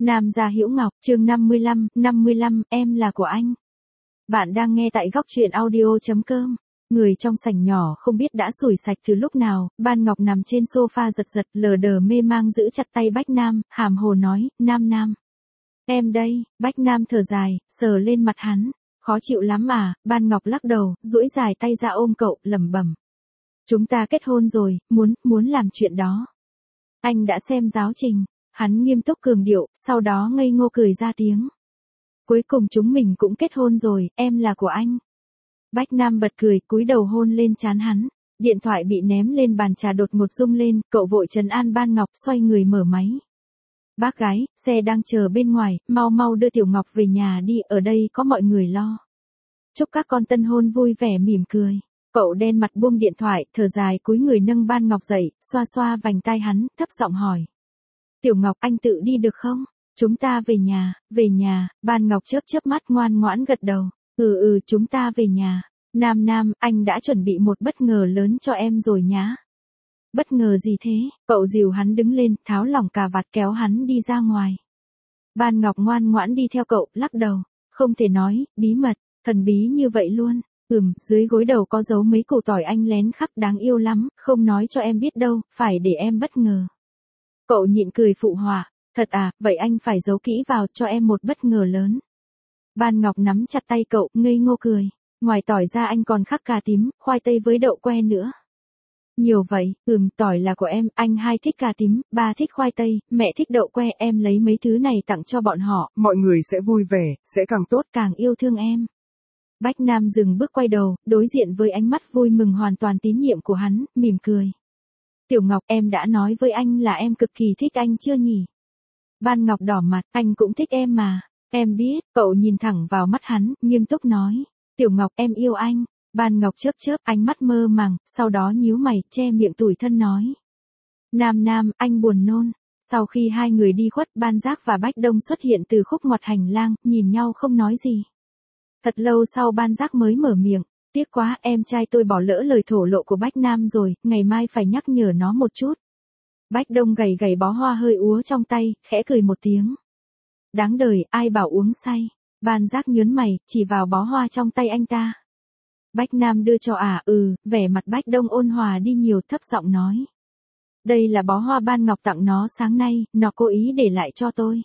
Nam gia Hữu Ngọc, chương 55, em là của anh. Bạn đang nghe tại góc truyện audio.com. Người trong sảnh nhỏ không biết đã sủi sạch từ lúc nào, Ban Ngọc nằm trên sofa giật giật lờ đờ mê mang giữ chặt tay Bách Nam, hàm hồ nói, Nam. Em đây, Bách Nam thở dài, sờ lên mặt hắn. Khó chịu lắm à, Ban Ngọc lắc đầu, duỗi dài tay ra ôm cậu, lẩm bẩm. Chúng ta kết hôn rồi, muốn làm chuyện đó. Anh đã xem giáo trình. Hắn nghiêm túc cường điệu, sau đó ngây ngô cười ra tiếng. Cuối cùng chúng mình cũng kết hôn rồi, em là của anh. Bách Nam bật cười, cúi đầu hôn lên trán hắn. Điện thoại bị ném lên bàn trà đột ngột rung lên, cậu vội trấn an Ban Ngọc, xoay người mở máy. Bác gái, xe đang chờ bên ngoài, mau đưa Tiểu Ngọc về nhà đi, ở đây có mọi người lo. Chúc các con tân hôn vui vẻ mỉm cười. Cậu đen mặt buông điện thoại, thở dài cúi người nâng Ban Ngọc dậy, xoa vành tai hắn, thấp giọng hỏi. Tiểu Ngọc, anh tự đi được không? Chúng ta về nhà, Ban Ngọc chớp mắt ngoan ngoãn gật đầu. Chúng ta về nhà. Nam, anh đã chuẩn bị một bất ngờ lớn cho em rồi nhá. Bất ngờ gì thế? Cậu dìu hắn đứng lên, tháo lỏng cà vạt kéo hắn đi ra ngoài. Ban Ngọc ngoan ngoãn đi theo cậu, lắc đầu. Không thể nói, bí mật, thần bí như vậy luôn. Dưới gối đầu có giấu mấy củ tỏi anh lén khắc đáng yêu lắm, không nói cho em biết đâu, phải để em bất ngờ. Cậu nhịn cười phụ họa, thật à, vậy anh phải giấu kỹ vào cho em một bất ngờ lớn. Ban Ngọc nắm chặt tay cậu, ngây ngô cười, ngoài tỏi ra anh còn khắc cà tím, khoai tây với đậu que nữa. Nhiều vậy, tỏi là của em, anh hai thích cà tím, ba thích khoai tây, mẹ thích đậu que, em lấy mấy thứ này tặng cho bọn họ. Mọi người sẽ vui vẻ, sẽ càng tốt, càng yêu thương em. Bách Nam dừng bước quay đầu, đối diện với ánh mắt vui mừng hoàn toàn tín nhiệm của hắn, mỉm cười. Tiểu Ngọc, em đã nói với anh là em cực kỳ thích anh chưa nhỉ? Ban Ngọc đỏ mặt, anh cũng thích em mà. Em biết, cậu nhìn thẳng vào mắt hắn, nghiêm túc nói. Tiểu Ngọc, em yêu anh. Ban Ngọc chớp ánh mắt mơ màng, sau đó nhíu mày, che miệng tủi thân nói. Nam, anh buồn nôn. Sau khi hai người đi khuất, Ban Giác và Bách Đông xuất hiện từ khúc ngoặt hành lang, nhìn nhau không nói gì. Thật lâu sau Ban Giác mới mở miệng. Tiếc quá, em trai tôi bỏ lỡ lời thổ lộ của Bách Nam rồi, ngày mai phải nhắc nhở nó một chút. Bách Đông gầy bó hoa hơi úa trong tay, khẽ cười một tiếng. Đáng đời, ai bảo uống say. Ban Giác nhớn mày, chỉ vào bó hoa trong tay anh ta. Bách Nam đưa cho vẻ mặt Bách Đông ôn hòa đi nhiều, thấp giọng nói. Đây là bó hoa Ban Ngọc tặng nó sáng nay, nó cố ý để lại cho tôi.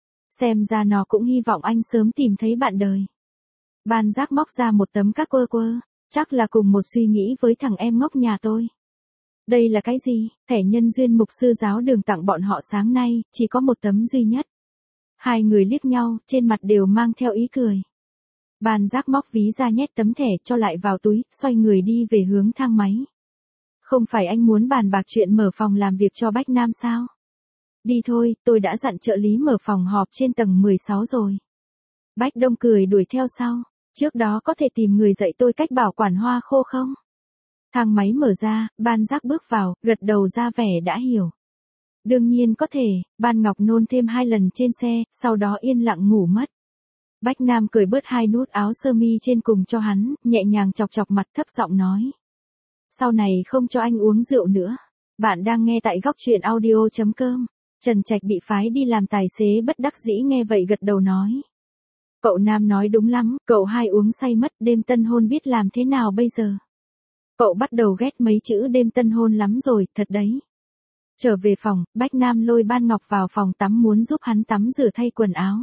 Xem ra nó cũng hy vọng anh sớm tìm thấy bạn đời. Ban Giác móc ra một tấm các quơ, chắc là cùng một suy nghĩ với thằng em ngốc nhà tôi. Đây là cái gì? Thẻ nhân duyên mục sư giáo đường tặng bọn họ sáng nay, chỉ có một tấm duy nhất. Hai người liếc nhau, trên mặt đều mang theo ý cười. Ban Giác móc ví ra nhét tấm thẻ cho lại vào túi, xoay người đi về hướng thang máy. Không phải anh muốn bàn bạc chuyện mở phòng làm việc cho Bách Nam sao? Đi thôi, tôi đã dặn trợ lý mở phòng họp trên tầng 16 rồi. Bách Đông cười đuổi theo sau. Trước đó có thể tìm người dạy tôi cách bảo quản hoa khô không? Thang máy mở ra, Ban Giác bước vào, gật đầu ra vẻ đã hiểu. Đương nhiên có thể, Ban Ngọc nôn thêm 2 lần trên xe, sau đó yên lặng ngủ mất. Bách Nam cởi bớt 2 nút áo sơ mi trên cùng cho hắn, nhẹ nhàng chọc mặt thấp giọng nói. Sau này không cho anh uống rượu nữa. Bạn đang nghe tại góc truyện audio.com. Trần Trạch bị phái đi làm tài xế bất đắc dĩ nghe vậy gật đầu nói. Cậu Nam nói đúng lắm, cậu hai uống say mất, đêm tân hôn biết làm thế nào bây giờ. Cậu bắt đầu ghét mấy chữ đêm tân hôn lắm rồi, thật đấy. Trở về phòng, Bách Nam lôi Ban Ngọc vào phòng tắm muốn giúp hắn tắm rửa thay quần áo.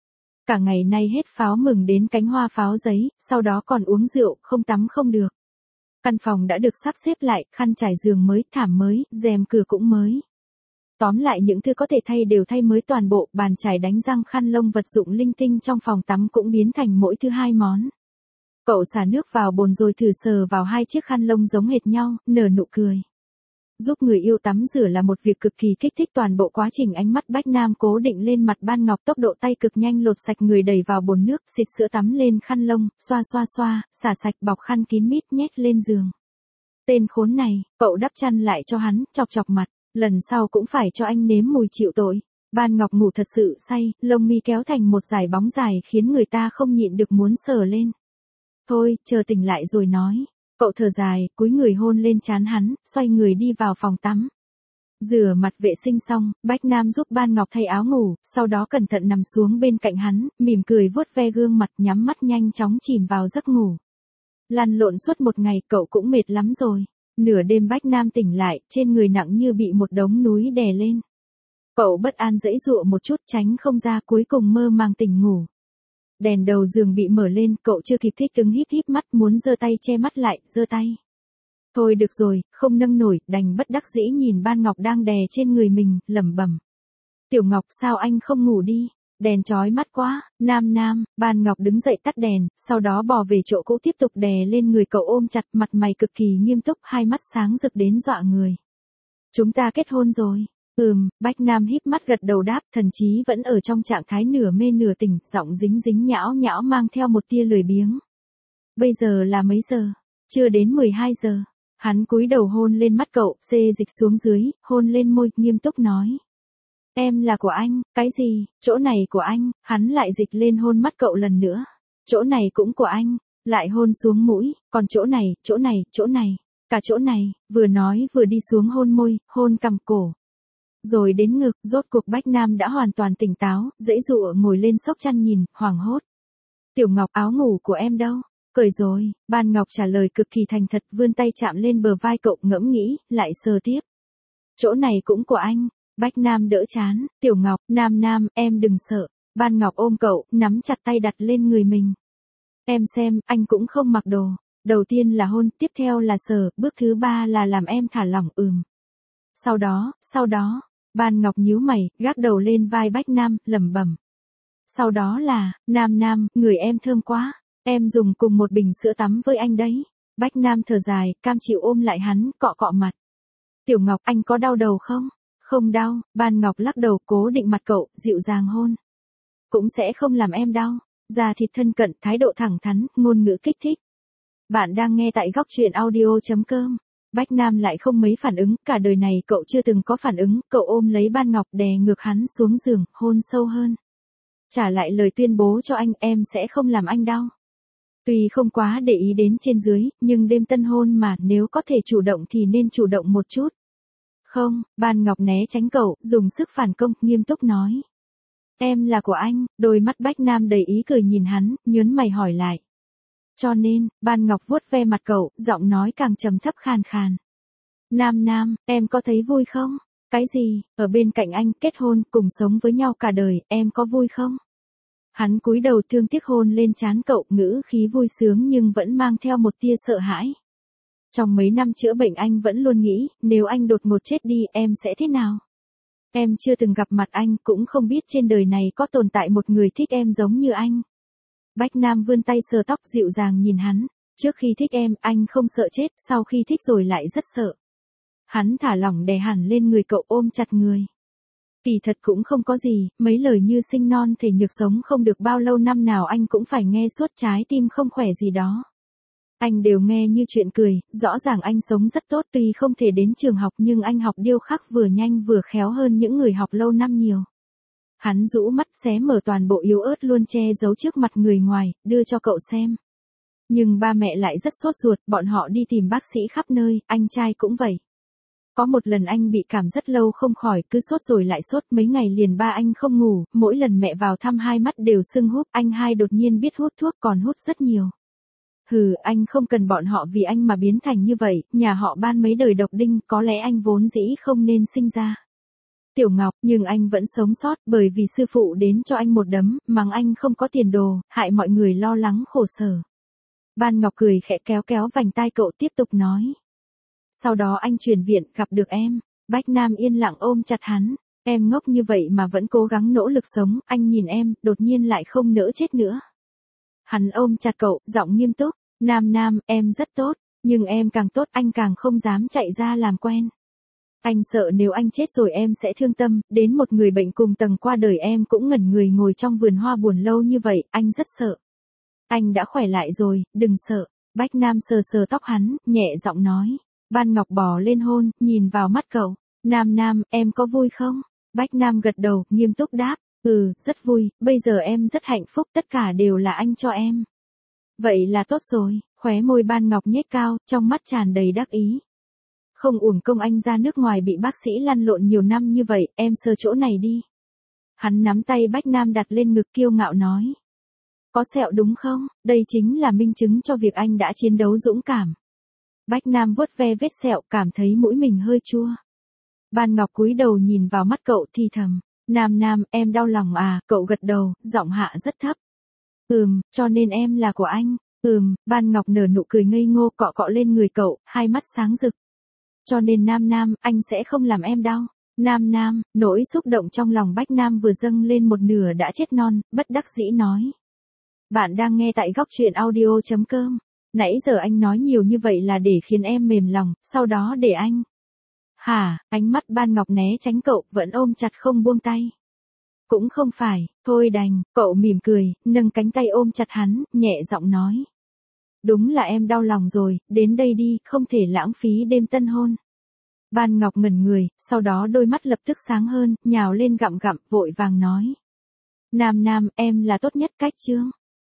Cả ngày nay hết pháo mừng đến cánh hoa pháo giấy, sau đó còn uống rượu, không tắm không được. Căn phòng đã được sắp xếp lại, khăn trải giường mới, thảm mới, rèm cửa cũng mới. Tóm lại những thứ có thể thay đều thay mới toàn bộ, bàn chải đánh răng khăn lông vật dụng linh tinh trong phòng tắm cũng biến thành mỗi thứ 2 món. Cậu xả nước vào bồn rồi thử sờ vào 2 chiếc khăn lông giống hệt nhau, nở nụ cười. Giúp người yêu tắm rửa là một việc cực kỳ kích thích toàn bộ quá trình ánh mắt Bách Nam cố định lên mặt Ban Ngọc tốc độ tay cực nhanh lột sạch người đẩy vào bồn nước, xịt sữa tắm lên khăn lông, xoa, xả sạch bọc khăn kín mít nhét lên giường. Tên khốn này, cậu đắp chăn lại cho hắn, chọc mặt. Lần sau cũng phải cho anh nếm mùi chịu tội. Ban Ngọc ngủ thật sự say, lông mi kéo thành một dải bóng dài khiến người ta không nhịn được muốn sờ lên. Thôi, chờ tỉnh lại rồi nói. Cậu thở dài, cúi người hôn lên trán hắn, xoay người đi vào phòng tắm. Rửa mặt vệ sinh xong, Bách Nam giúp Ban Ngọc thay áo ngủ, sau đó cẩn thận nằm xuống bên cạnh hắn, mỉm cười vuốt ve gương mặt, nhắm mắt nhanh chóng chìm vào giấc ngủ. Lăn lộn suốt một ngày, cậu cũng mệt lắm rồi. Nửa đêm Bách Nam tỉnh lại, trên người nặng như bị một đống núi đè lên. Cậu bất an giãy giụa một chút, tránh không ra, cuối cùng mơ màng tỉnh ngủ. Đèn đầu giường bị mở lên, cậu chưa kịp thích ứng, híp híp mắt, muốn giơ tay che mắt lại, giơ tay. Thôi được rồi, không nâng nổi, đành bất đắc dĩ nhìn Ban Ngọc đang đè trên người mình, lẩm bẩm. Tiểu Ngọc, sao anh không ngủ đi? Đèn chói mắt quá. Nam, Ban Ngọc đứng dậy tắt đèn, sau đó bò về chỗ cũ tiếp tục đè lên người cậu, ôm chặt, mặt mày cực kỳ nghiêm túc, hai mắt sáng rực đến dọa người. Chúng ta kết hôn rồi. Bách Nam híp mắt gật đầu đáp, thần chí vẫn ở trong trạng thái nửa mê nửa tỉnh, giọng dính dính nhão nhão mang theo một tia lười biếng. Bây giờ là mấy giờ? Chưa đến 12 giờ. Hắn cúi đầu hôn lên mắt cậu, xê dịch xuống dưới, hôn lên môi, nghiêm túc nói. Em là của anh. Cái gì? Chỗ này của anh. Hắn lại dịch lên hôn mắt cậu lần nữa. Chỗ này cũng của anh. Lại hôn xuống mũi, còn chỗ này, cả chỗ này, vừa nói vừa đi xuống hôn môi, hôn cằm cổ. Rồi đến ngực, rốt cuộc Bách Nam đã hoàn toàn tỉnh táo, giãy giụa ngồi lên xốc chăn nhìn, hoảng hốt. Tiểu Ngọc, áo ngủ của em đâu? Cởi rồi. Ban Ngọc trả lời cực kỳ thành thật, vươn tay chạm lên bờ vai cậu, ngẫm nghĩ, lại sờ tiếp. Chỗ này cũng của anh. Bách Nam đỡ chán. Tiểu Ngọc, Nam, em đừng sợ. Ban Ngọc ôm cậu, nắm chặt tay đặt lên người mình. Em xem, anh cũng không mặc đồ. Đầu tiên là hôn, tiếp theo là sờ, bước thứ 3 là làm em thả lỏng. Sau đó, Ban Ngọc nhíu mày, gác đầu lên vai Bách Nam, lẩm bẩm. Sau đó là, Nam, người em thơm quá. Em dùng cùng một bình sữa tắm với anh đấy. Bách Nam thở dài, cam chịu ôm lại hắn, cọ cọ mặt. Tiểu Ngọc, anh có đau đầu không? Không đau. Ban Ngọc lắc đầu, cố định mặt cậu, dịu dàng hôn. Cũng sẽ không làm em đau. Da thịt thân cận, thái độ thẳng thắn, ngôn ngữ kích thích. Bạn đang nghe tại góc truyện audio.com. Bách Nam lại không mấy phản ứng, cả đời này cậu chưa từng có phản ứng, cậu ôm lấy Ban Ngọc đè ngược hắn xuống giường, hôn sâu hơn. Trả lại lời tuyên bố cho anh, em sẽ không làm anh đau. Tuy không quá để ý đến trên dưới, nhưng đêm tân hôn mà, nếu có thể chủ động thì nên chủ động một chút. Không, Ban Ngọc né tránh cậu, dùng sức phản công, nghiêm túc nói. Em là của anh. Đôi mắt Bách Nam đầy ý cười nhìn hắn, nhớn mày hỏi lại. Cho nên, Ban Ngọc vuốt ve mặt cậu, giọng nói càng trầm thấp khàn khàn. Nam, em có thấy vui không? Cái gì? Ở bên cạnh anh, kết hôn, cùng sống với nhau cả đời, em có vui không? Hắn cúi đầu thương tiếc hôn lên trán cậu, ngữ khí vui sướng nhưng vẫn mang theo một tia sợ hãi. Trong mấy năm chữa bệnh anh vẫn luôn nghĩ, nếu anh đột ngột chết đi, em sẽ thế nào? Em chưa từng gặp mặt anh, cũng không biết trên đời này có tồn tại một người thích em giống như anh. Bách Nam vươn tay sờ tóc dịu dàng nhìn hắn. Trước khi thích em, anh không sợ chết, sau khi thích rồi lại rất sợ. Hắn thả lỏng đè hẳn lên người cậu, ôm chặt người. Kỳ thật cũng không có gì, mấy lời như sinh non thể nhược sống không được bao lâu, năm nào anh cũng phải nghe suốt, trái tim không khỏe gì đó. Anh đều nghe như chuyện cười, rõ ràng anh sống rất tốt, tuy không thể đến trường học nhưng anh học điêu khắc vừa nhanh vừa khéo hơn những người học lâu năm nhiều. Hắn rũ mắt xé mở toàn bộ yếu ớt luôn che giấu trước mặt người ngoài, đưa cho cậu xem. Nhưng ba mẹ lại rất sốt ruột, bọn họ đi tìm bác sĩ khắp nơi, anh trai cũng vậy. Có một lần anh bị cảm rất lâu không khỏi, cứ sốt rồi lại sốt, mấy ngày liền ba anh không ngủ, mỗi lần mẹ vào thăm hai mắt đều sưng húp, anh hai đột nhiên biết hút thuốc, còn hút rất nhiều. Anh không cần bọn họ vì anh mà biến thành như vậy, nhà họ Ban mấy đời độc đinh, có lẽ anh vốn dĩ không nên sinh ra. Tiểu Ngọc, nhưng anh vẫn sống sót, bởi vì sư phụ đến cho anh một đấm, mắng anh không có tiền đồ, hại mọi người lo lắng khổ sở. Ban Ngọc cười khẽ kéo vành tai cậu, tiếp tục nói. Sau đó anh chuyển viện, gặp được em. Bách Nam yên lặng ôm chặt hắn. Em ngốc như vậy mà vẫn cố gắng nỗ lực sống, anh nhìn em, đột nhiên lại không nỡ chết nữa. Hắn ôm chặt cậu, giọng nghiêm túc. Nam, em rất tốt, nhưng em càng tốt, anh càng không dám chạy ra làm quen. Anh sợ nếu anh chết rồi em sẽ thương tâm, đến một người bệnh cùng tầng qua đời em cũng ngẩn người ngồi trong vườn hoa buồn lâu như vậy, anh rất sợ. Anh đã khỏe lại rồi, đừng sợ. Bách Nam sờ tóc hắn, nhẹ giọng nói. Ban Ngọc bò lên hôn, nhìn vào mắt cậu. Nam, em có vui không? Bách Nam gật đầu, nghiêm túc đáp. Rất vui, bây giờ em rất hạnh phúc, tất cả đều là anh cho em. Vậy là tốt rồi, khóe môi Ban Ngọc nhếch cao, trong mắt tràn đầy đắc ý. Không uổng công anh ra nước ngoài bị bác sĩ lăn lộn nhiều năm như vậy, em sờ chỗ này đi. Hắn nắm tay Bách Nam đặt lên ngực kiêu ngạo nói. Có sẹo đúng không? Đây chính là minh chứng cho việc anh đã chiến đấu dũng cảm. Bách Nam vuốt ve vết sẹo, cảm thấy mũi mình hơi chua. Ban Ngọc cúi đầu nhìn vào mắt cậu thì thầm. Nam, em đau lòng à? Cậu gật đầu, giọng hạ rất thấp. Cho nên em là của anh. Ban Ngọc nở nụ cười ngây ngô, cọ cọ lên người cậu, hai mắt sáng rực. Cho nên Nam, anh sẽ không làm em đau. Nam, nỗi xúc động trong lòng Bách Nam vừa dâng lên một nửa đã chết non, bất đắc dĩ nói. Bạn đang nghe tại góc truyện audio.com. Nãy giờ anh nói nhiều như vậy là để khiến em mềm lòng, sau đó để anh. Hả? Ánh mắt Ban Ngọc né tránh cậu, vẫn ôm chặt không buông tay. Cũng không phải, thôi đành, cậu mỉm cười, nâng cánh tay ôm chặt hắn, nhẹ giọng nói. Đúng là em đau lòng rồi, đến đây đi, không thể lãng phí đêm tân hôn. Ban Ngọc ngẩn người, sau đó đôi mắt lập tức sáng hơn, nhào lên gặm, vội vàng nói. Nam, em là tốt nhất cách chương.